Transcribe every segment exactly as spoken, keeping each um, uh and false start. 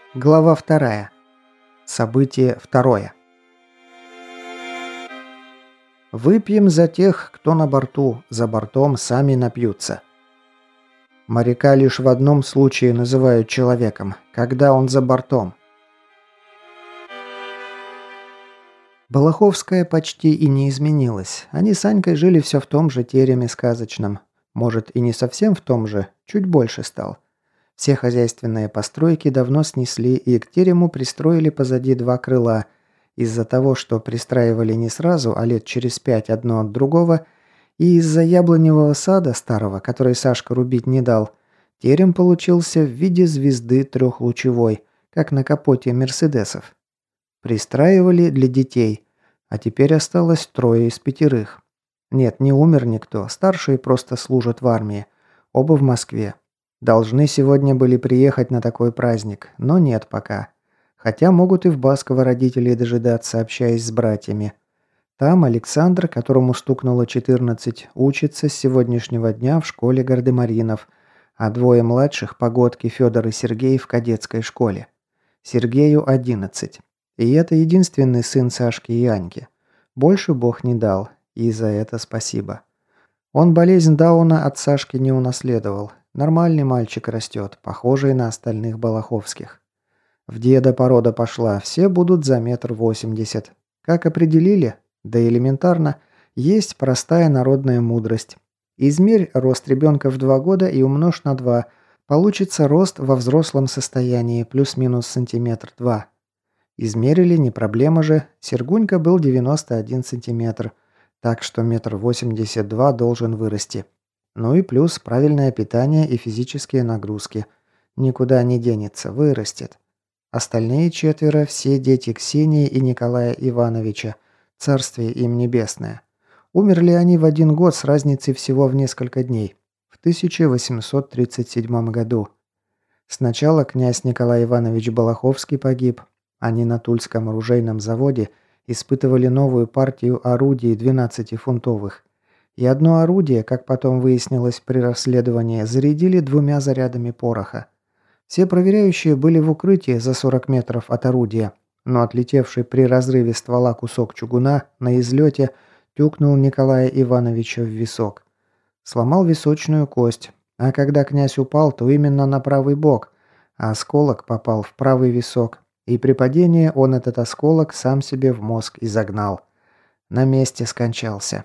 Глава вторая. Событие второе. Выпьем за тех, кто на борту, за бортом сами напьются. Моряка лишь в одном случае называют человеком, когда он за бортом. Балаховская почти и не изменилась. Они с Анькой жили все в том же тереме сказочном. Может, и не совсем в том же, чуть больше стал. Все хозяйственные постройки давно снесли и к терему пристроили позади два крыла. Из-за того, что пристраивали не сразу, а лет через пять одно от другого, и из-за яблоневого сада старого, который Сашка рубить не дал, терем получился в виде звезды трехлучевой, как на капоте мерседесов. Пристраивали для детей, а теперь осталось трое из пятерых. Нет, не умер никто, старшие просто служат в армии. Оба в Москве. Должны сегодня были приехать на такой праздник, но нет пока. Хотя могут и в Басково родители дожидаться, общаясь с братьями. Там Александр, которому стукнуло четырнадцать, учится с сегодняшнего дня в школе гардемаринов, а двое младших, Погодки, Федор и Сергей, в кадетской школе. Сергею одиннадцать. И это единственный сын Сашки и Аньки. Больше Бог не дал, и за это спасибо. Он болезнь Дауна от Сашки не унаследовал. Нормальный мальчик растет, похожий на остальных балаховских. В деда порода пошла, все будут за метр восемьдесят. Как определили? Да элементарно. Есть простая народная мудрость. Измерь рост ребенка в два года и умножь на два. Получится рост во взрослом состоянии, плюс-минус сантиметр два. Измерили, не проблема же. Сергунька был девяносто один сантиметр. Так что метр восемьдесят два должен вырасти. Ну и плюс правильное питание и физические нагрузки. Никуда не денется, вырастет. Остальные четверо – все дети Ксении и Николая Ивановича. Царствие им небесное. Умерли они в один год с разницей всего в несколько дней. В тысяча восемьсот тридцать седьмом году. Сначала князь Николай Иванович Балаховский погиб. Они на Тульском оружейном заводе испытывали новую партию орудий двенадцатифунтовых. И одно орудие, как потом выяснилось при расследовании, зарядили двумя зарядами пороха. Все проверяющие были в укрытии за сорок метров от орудия, но отлетевший при разрыве ствола кусок чугуна на излете тюкнул Николая Ивановича в висок. Сломал височную кость, а когда князь упал, то именно на правый бок, а осколок попал в правый висок, и при падении он этот осколок сам себе в мозг изогнал. На месте скончался.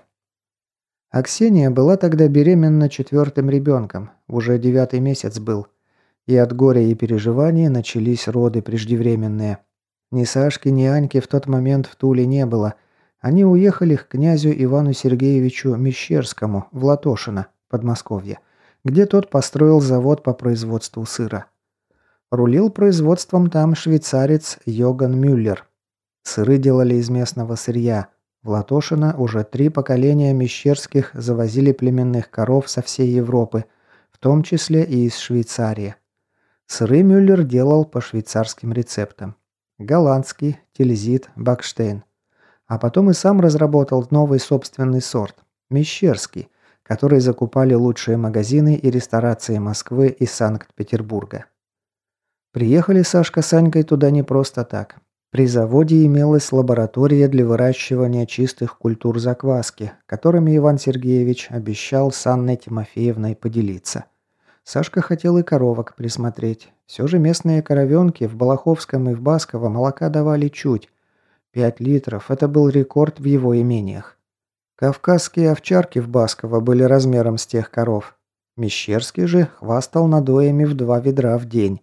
А Ксения была тогда беременна четвертым ребенком, уже девятый месяц был. И от горя и переживаний начались роды преждевременные. Ни Сашки, ни Аньки в тот момент в Туле не было. Они уехали к князю Ивану Сергеевичу Мещерскому в Латошино, Подмосковье, где тот построил завод по производству сыра. Рулил производством там швейцарец Йоган Мюллер. Сыры делали из местного сырья. В Латошино уже три поколения Мещерских завозили племенных коров со всей Европы, в том числе и из Швейцарии. Сыры Мюллер делал по швейцарским рецептам. Голландский, Тильзит, Бакштейн. А потом и сам разработал новый собственный сорт – Мещерский, который закупали лучшие магазины и ресторации Москвы и Санкт-Петербурга. Приехали Сашка с Анькой туда не просто так. При заводе имелась лаборатория для выращивания чистых культур закваски, которыми Иван Сергеевич обещал с Анной Тимофеевной поделиться. Сашка хотел и коровок присмотреть. Все же местные коровенки в Балаховском и в Басково молока давали чуть. Пять литров – это был рекорд в его имениях. Кавказские овчарки в Басково были размером с тех коров. Мещерский же хвастал надоями в два ведра в день.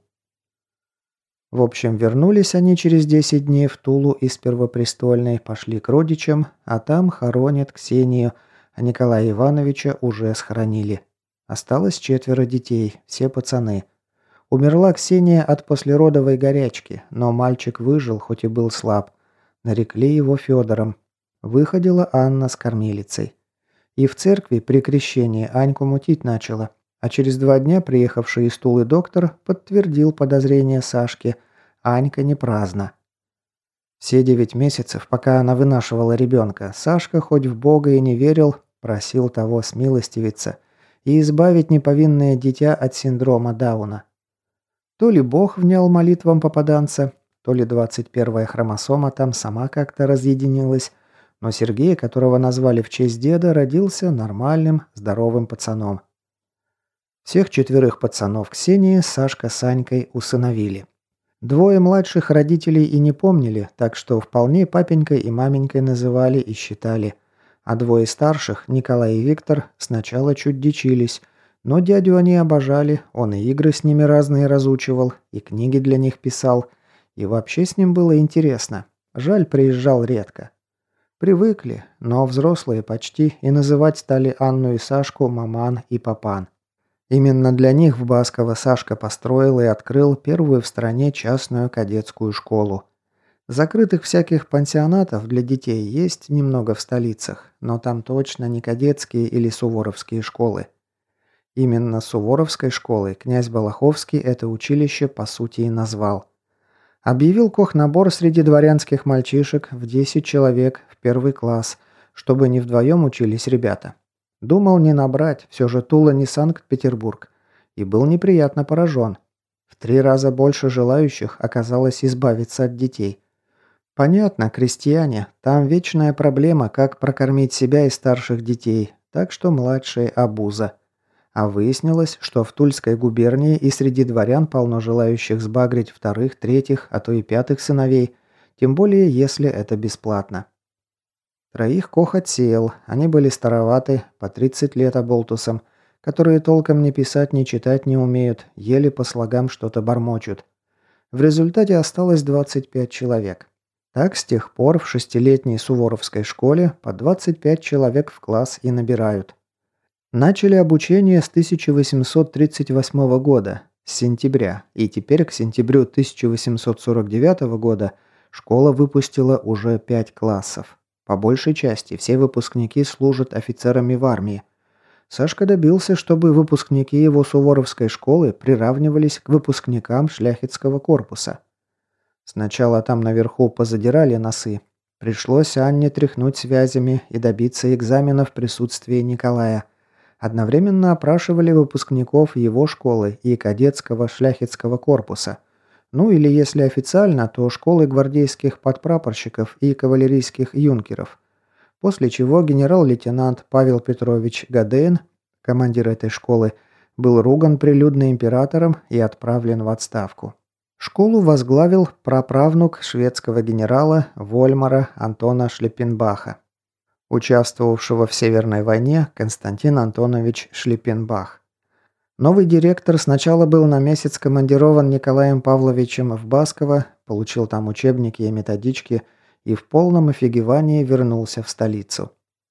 В общем, вернулись они через десять дней в Тулу из Первопрестольной, пошли к родичам, а там хоронят Ксению, а Николая Ивановича уже схоронили. Осталось четверо детей, все пацаны. Умерла Ксения от послеродовой горячки, но мальчик выжил, хоть и был слаб. Нарекли его Федором. Выходила Анна с кормилицей. И в церкви при крещении Аньку мутить начала. А через два дня приехавший из Тулы доктор подтвердил подозрение Сашки. Анька не праздна. Все девять месяцев, пока она вынашивала ребенка, Сашка хоть в Бога и не верил, просил того смилостивиться и избавить неповинное дитя от синдрома Дауна. То ли Бог внял молитвам попаданца, то ли двадцать первая хромосома там сама как-то разъединилась, но Сергей, которого назвали в честь деда, родился нормальным, здоровым пацаном. Всех четверых пацанов Ксении Сашка с Санькой усыновили. Двое младших родителей и не помнили, так что вполне папенькой и маменькой называли и считали. А двое старших, Николай и Виктор, сначала чуть дичились, но дядю они обожали, он и игры с ними разные разучивал, и книги для них писал, и вообще с ним было интересно. Жаль, приезжал редко. Привыкли, но взрослые почти и называть стали Анну и Сашку маман и папан. Именно для них в Басково Сашка построил и открыл первую в стране частную кадетскую школу. Закрытых всяких пансионатов для детей есть немного в столицах, но там точно не кадетские или суворовские школы. Именно суворовской школой князь Балаховский это училище по сути и назвал. Объявил кохнабор среди дворянских мальчишек в десять человек в первый класс, чтобы не вдвоем учились ребята. Думал не набрать, все же Тула не Санкт-Петербург. И был неприятно поражен. В три раза больше желающих оказалось избавиться от детей. Понятно, крестьяне, там вечная проблема, как прокормить себя и старших детей, так что младшие обуза. А выяснилось, что в Тульской губернии и среди дворян полно желающих сбагрить вторых, третьих, а то и пятых сыновей, тем более если это бесплатно. Троих Кох отсеял, они были староваты, по тридцать лет оболтусам, которые толком ни писать, ни читать не умеют, еле по слогам что-то бормочут. В результате осталось двадцать пять человек. Так с тех пор в шестилетней суворовской школе по двадцать пять человек в класс и набирают. Начали обучение с тысяча восемьсот тридцать восьмого года, с сентября, и теперь к сентябрю тысяча восемьсот сорок девятого года школа выпустила уже пять классов. По большей части все выпускники служат офицерами в армии. Сашка добился, чтобы выпускники его суворовской школы приравнивались к выпускникам шляхетского корпуса. Сначала там наверху позадирали носы. Пришлось Анне тряхнуть связями и добиться экзамена в присутствии Николая. Одновременно опрашивали выпускников его школы и кадетского шляхетского корпуса. Ну или если официально, то школы гвардейских подпрапорщиков и кавалерийских юнкеров. После чего генерал-лейтенант Павел Петрович Гадейн, командир этой школы, был руган прилюдно императором и отправлен в отставку. Школу возглавил праправнук шведского генерала Вольмара Антона Шлеппенбаха, участвовавшего в Северной войне Константин Антонович Шлеппенбах. Новый директор сначала был на месяц командирован Николаем Павловичем в Басково, получил там учебники и методички и в полном офигевании вернулся в столицу.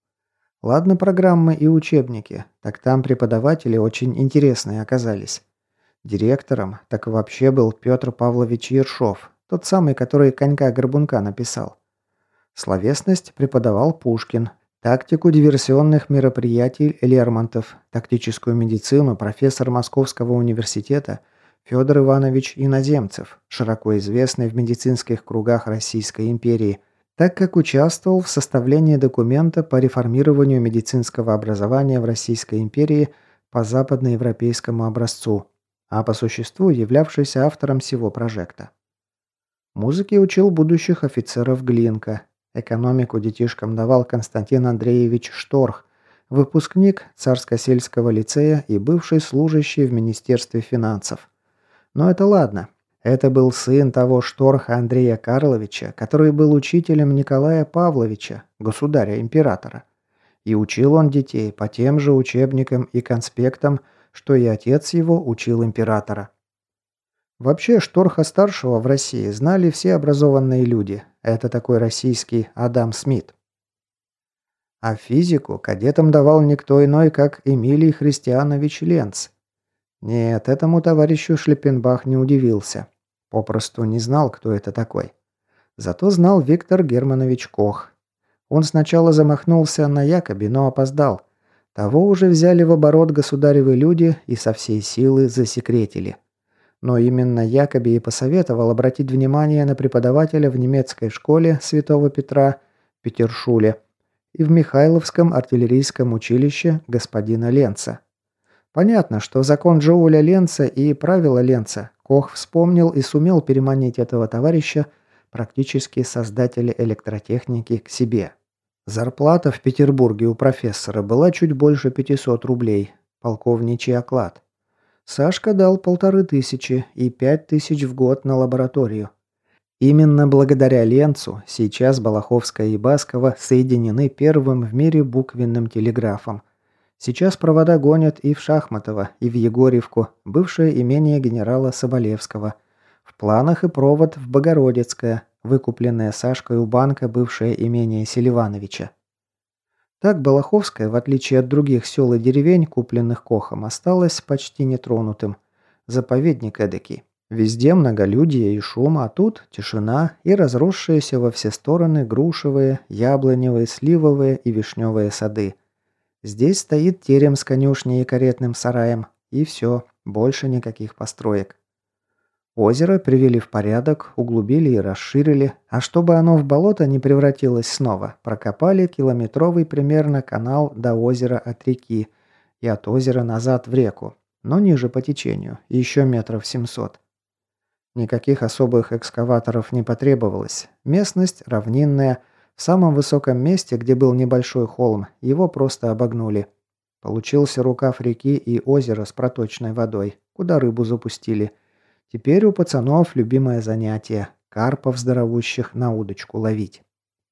Ладно программы и учебники, так там преподаватели очень интересные оказались. Директором так вообще был Петр Павлович Ершов, тот самый, который «Конька-горбунка» написал. Словесность преподавал Пушкин, тактику диверсионных мероприятий Лермонтов, тактическую медицину профессор Московского университета Федор Иванович Иноземцев, широко известный в медицинских кругах Российской империи, так как участвовал в составлении документа по реформированию медицинского образования в Российской империи по западноевропейскому образцу, а по существу являвшийся автором всего прожекта. Музыке учил будущих офицеров Глинка. Экономику детишкам давал Константин Андреевич Шторх, выпускник Царско-сельского лицея и бывший служащий в Министерстве финансов. Но это ладно. Это был сын того Шторха Андрея Карловича, который был учителем Николая Павловича, государя-императора. И учил он детей по тем же учебникам и конспектам, что и отец его учил императора. Вообще, Шторха-старшего в России знали все образованные люди. Это такой российский Адам Смит. А физику кадетам давал никто иной, как Эмилий Христианович Ленц. Нет, этому товарищу Шлеппенбах не удивился. Попросту не знал, кто это такой. Зато знал Виктор Германович Кох. Он сначала замахнулся на Якоби, но опоздал. Того уже взяли в оборот государевы люди и со всей силы засекретили. Но именно Якоби и посоветовал обратить внимание на преподавателя в немецкой школе Святого Петра Петершуле и в Михайловском артиллерийском училище господина Ленца. Понятно, что закон Джоуля Ленца и правила Ленца Кох вспомнил и сумел переманить этого товарища, практически создателя электротехники, к себе. Зарплата в Петербурге у профессора была чуть больше пятисот рублей, полковничий оклад. Сашка дал полторы тысячи и пять тысяч в год на лабораторию. Именно благодаря Ленцу сейчас Балаховская и Баскова соединены первым в мире буквенным телеграфом. Сейчас провода гонят и в Шахматово, и в Егорьевку, бывшее имение генерала Соболевского. В планах и провод в Богородицкое, выкупленное Сашкой у банка бывшее имение Селивановича. Так Балаховское, в отличие от других сел и деревень, купленных Кохом, осталось почти нетронутым. Заповедник эдакий. Везде многолюдие и шум, а тут тишина и разросшиеся во все стороны грушевые, яблоневые, сливовые и вишневые сады. Здесь стоит терем с конюшней и каретным сараем, и все, больше никаких построек. Озеро привели в порядок, углубили и расширили, а чтобы оно в болото не превратилось снова, прокопали километровый примерно канал до озера от реки и от озера назад в реку, но ниже по течению, еще метров семьсот. Никаких особых экскаваторов не потребовалось. Местность равнинная. В самом высоком месте, где был небольшой холм, его просто обогнули. Получился рукав реки и озеро с проточной водой, куда рыбу запустили. Теперь у пацанов любимое занятие – карпов здоровущих на удочку ловить.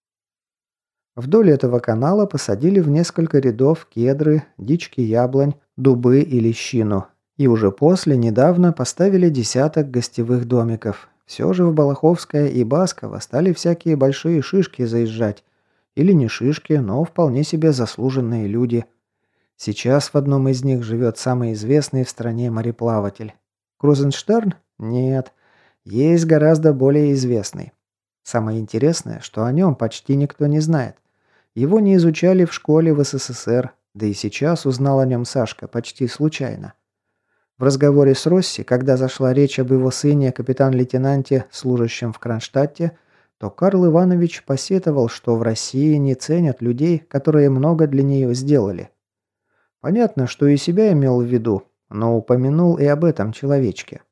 Вдоль этого канала посадили в несколько рядов кедры, дички яблонь, дубы и лещину. И уже после недавно поставили десяток гостевых домиков. Все же в Балаховское и Басково стали всякие большие шишки заезжать. Или не шишки, но вполне себе заслуженные люди. Сейчас в одном из них живет самый известный в стране мореплаватель. Крузенштерн? Нет. Есть гораздо более известный. Самое интересное, что о нем почти никто не знает. Его не изучали в школе в СССР, да и сейчас узнал о нем Сашка почти случайно. В разговоре с Росси, когда зашла речь об его сыне, капитан-лейтенанте, служащем в Кронштадте, то Карл Иванович посетовал, что в России не ценят людей, которые много для нее сделали. Понятно, что и себя имел в виду, но упомянул и об этом человечке.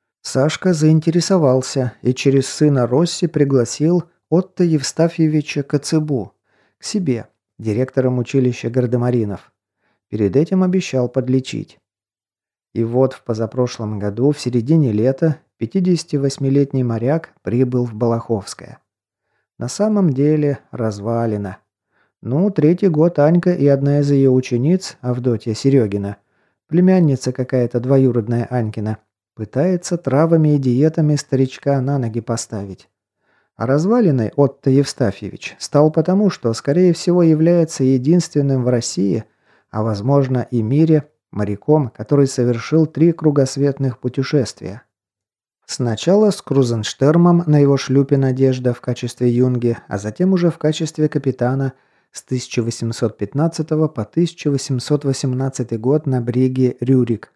Сашка заинтересовался и через сына Росси пригласил Отто Евстафьевича Коцебу к себе, директором училища гардемаринов. Перед этим обещал подлечить. И вот в позапрошлом году, в середине лета, пятидесятивосьмилетний моряк прибыл в Балаховское. На самом деле развалина. Ну, третий год Анька и одна из ее учениц, Авдотья Серегина, племянница какая-то двоюродная Анькина, пытается травами и диетами старичка на ноги поставить. А развалиной Отто Евстафьевич стал потому, что, скорее всего, является единственным в России, а возможно и мире, моряком, который совершил три кругосветных путешествия. Сначала с Крузенштермом на его шлюпе «Надежда» в качестве юнги, а затем уже в качестве капитана с тысяча восемьсот пятнадцатого по тысяча восемьсот восемнадцатый год на бриге «Рюрик».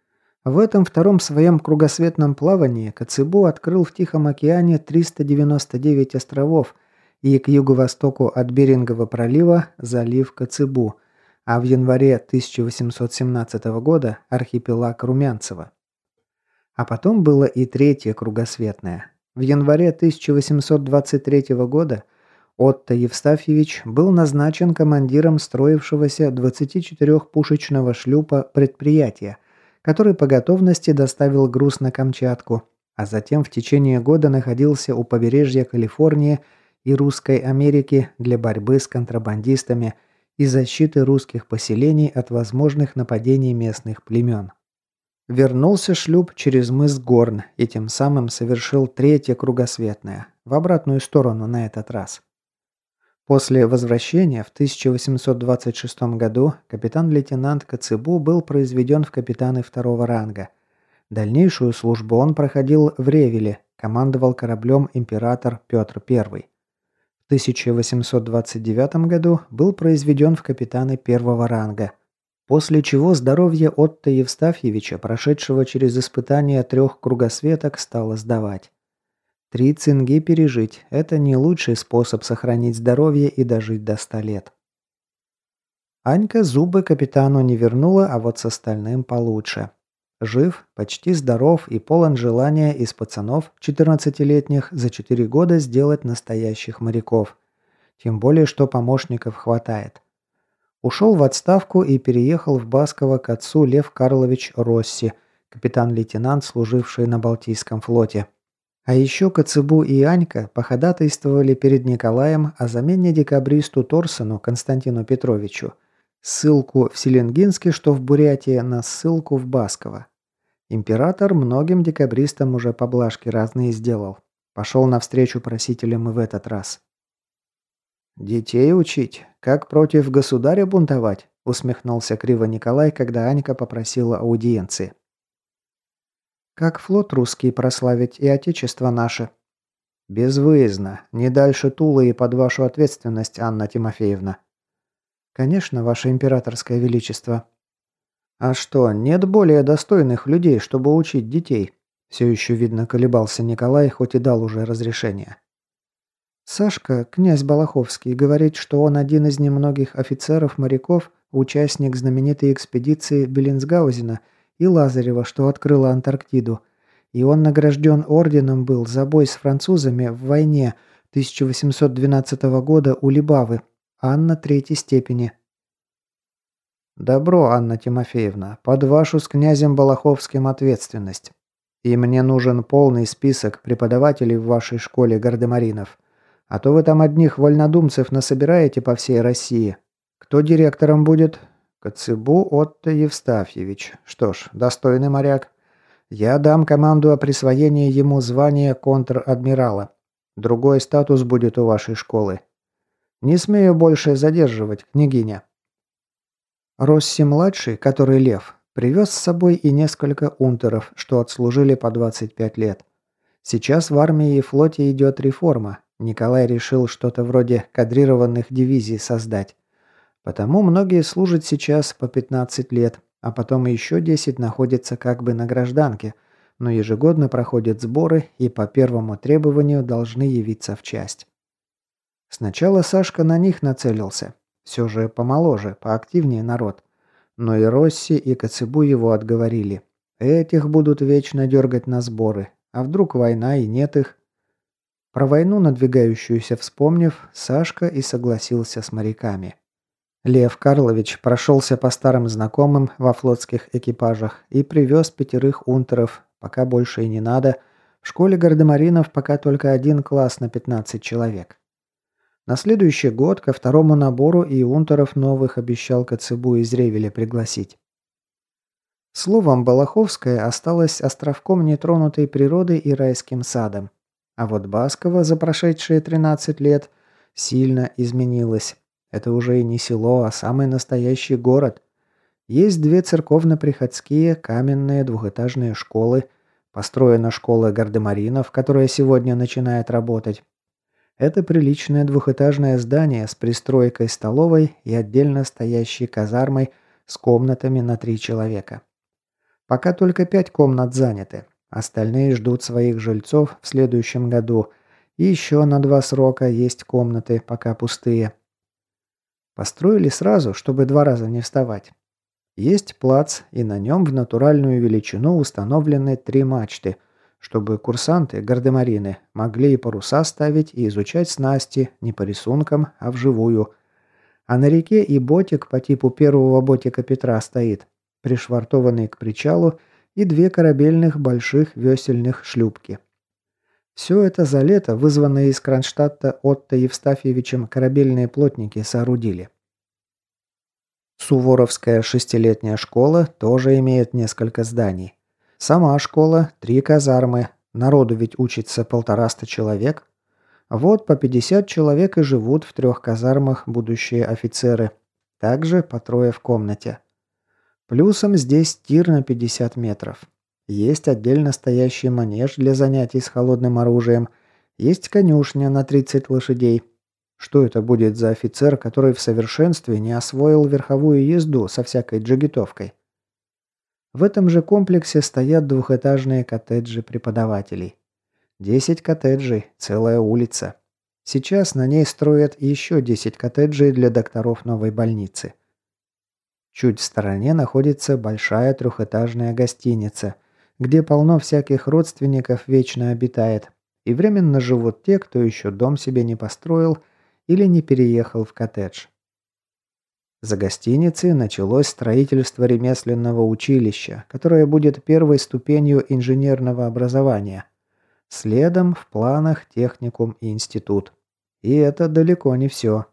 В этом втором своем кругосветном плавании Коцебу открыл в Тихом океане триста девяносто девять островов и к юго-востоку от Берингового пролива залив Коцебу, а в январе тысяча восемьсот семнадцатого года архипелаг Румянцево. А потом было и третье кругосветное. В январе тысяча восемьсот двадцать третьего года Отто Евстафьевич был назначен командиром строившегося двадцатичетырёхпушечного шлюпа предприятия, который по готовности доставил груз на Камчатку, а затем в течение года находился у побережья Калифорнии и Русской Америки для борьбы с контрабандистами и защиты русских поселений от возможных нападений местных племен. Вернулся шлюп через мыс Горн и тем самым совершил третье кругосветное, в обратную сторону на этот раз. После возвращения в тысяча восемьсот двадцать шестом году капитан-лейтенант Коцебу был произведен в капитаны второго ранга. Дальнейшую службу он проходил в Ревеле, командовал кораблем «Император Петр Первый». В тысяча восемьсот двадцать девятом году был произведен в капитаны первого ранга, после чего здоровье Отто Евстафьевича, прошедшего через испытания трех кругосветок, стало сдавать. Три цинги пережить – это не лучший способ сохранить здоровье и дожить до ста лет. Анька зубы капитану не вернула, а вот с остальным получше. Жив, почти здоров и полон желания из пацанов четырнадцатилетних за четыре года сделать настоящих моряков. Тем более, что помощников хватает. Ушел в отставку и переехал в Басково к отцу Лев Карлович Росси, капитан-лейтенант, служивший на Балтийском флоте. А еще Коцебу и Анька походатайствовали перед Николаем о замене декабристу Торсену Константину Петровичу ссылку в Селенгинске, что в Бурятии, на ссылку в Басково. Император многим декабристам уже поблажки разные сделал. Пошел навстречу просителям и в этот раз. «Детей учить? Как против государя бунтовать?» – усмехнулся криво Николай, когда Анька попросила аудиенции. «Как флот русский прославить и отечество наше?» «Безвыездно. Не дальше Тулы и под вашу ответственность, Анна Тимофеевна». «Конечно, ваше императорское величество». «А что, нет более достойных людей, чтобы учить детей?» Все еще, видно, колебался Николай, хоть и дал уже разрешение. Сашка, князь Балаховский, говорит, что он один из немногих офицеров-моряков, участник знаменитой экспедиции Беллинсгаузена и Лазарева, что открыла Антарктиду. И он награжден орденом был за бой с французами в войне тысяча восемьсот двенадцатого года у Либавы. Анна третьей степени. «Добро, Анна Тимофеевна, под вашу с князем Балаховским ответственность. И мне нужен полный список преподавателей в вашей школе гардемаринов. А то вы там одних вольнодумцев насобираете по всей России. Кто директором будет? Коцебу Отто Евстафьевич. Что ж, достойный моряк. Я дам команду о присвоении ему звания контр-адмирала. Другой статус будет у вашей школы. Не смею больше задерживать, княгиня». Росси-младший, который Лев, привез с собой и несколько унтеров, что отслужили по двадцать пять лет. Сейчас в армии и флоте идет реформа. Николай решил что-то вроде кадрированных дивизий создать. Потому многие служат сейчас по пятнадцать лет, а потом еще десять находятся как бы на гражданке, но ежегодно проходят сборы и по первому требованию должны явиться в часть. Сначала Сашка на них нацелился. Все же помоложе, поактивнее народ. Но и Росси, и Коцебу его отговорили. Этих будут вечно дергать на сборы. А вдруг война и нет их? Про войну, надвигающуюся вспомнив, Сашка и согласился с моряками. Лев Карлович прошелся по старым знакомым во флотских экипажах и привез пятерых унтеров, пока больше и не надо. В школе гардемаринов пока только один класс на пятнадцать человек. На следующий год ко второму набору и унтеров новых обещал Коцебу из Ревеля пригласить. Словом, Балаховская осталась островком нетронутой природы и райским садом. А вот Басково за прошедшие тринадцать лет сильно изменилось. Это уже и не село, а самый настоящий город. Есть две церковно-приходские каменные двухэтажные школы. Построена школа гардемаринов, которая сегодня начинает работать. Это приличное двухэтажное здание с пристройкой столовой и отдельно стоящей казармой с комнатами на три человека. Пока только пять комнат заняты. Остальные ждут своих жильцов в следующем году. И еще на два срока есть комнаты, пока пустые. Построили сразу, чтобы два раза не вставать. Есть плац, и на нем в натуральную величину установлены три мачты, чтобы курсанты, гардемарины, могли и паруса ставить, и изучать снасти не по рисункам, а вживую. А на реке и ботик по типу первого ботика Петра стоит, пришвартованный к причалу, и две корабельных больших весельных шлюпки. Все это за лето, вызванные из Кронштадта Отто Евстафьевичем, корабельные плотники соорудили. Суворовская шестилетняя школа тоже имеет несколько зданий. Сама школа, три казармы, народу ведь учится полтораста человек. Вот по пятьдесят человек и живут в трех казармах будущие офицеры. Также по трое в комнате. Плюсом здесь тир на пятьдесят метров. Есть отдельно стоящий манеж для занятий с холодным оружием. Есть конюшня на тридцать лошадей. Что это будет за офицер, который в совершенстве не освоил верховую езду со всякой джигитовкой? В этом же комплексе стоят двухэтажные коттеджи преподавателей. Десять коттеджей, целая улица. Сейчас на ней строят еще десять коттеджей для докторов новой больницы. Чуть в стороне находится большая трехэтажная гостиница, где полно всяких родственников вечно обитает, и временно живут те, кто еще дом себе не построил или не переехал в коттедж. За гостиницей началось строительство ремесленного училища, которое будет первой ступенью инженерного образования. Следом в планах техникум и институт. И это далеко не все.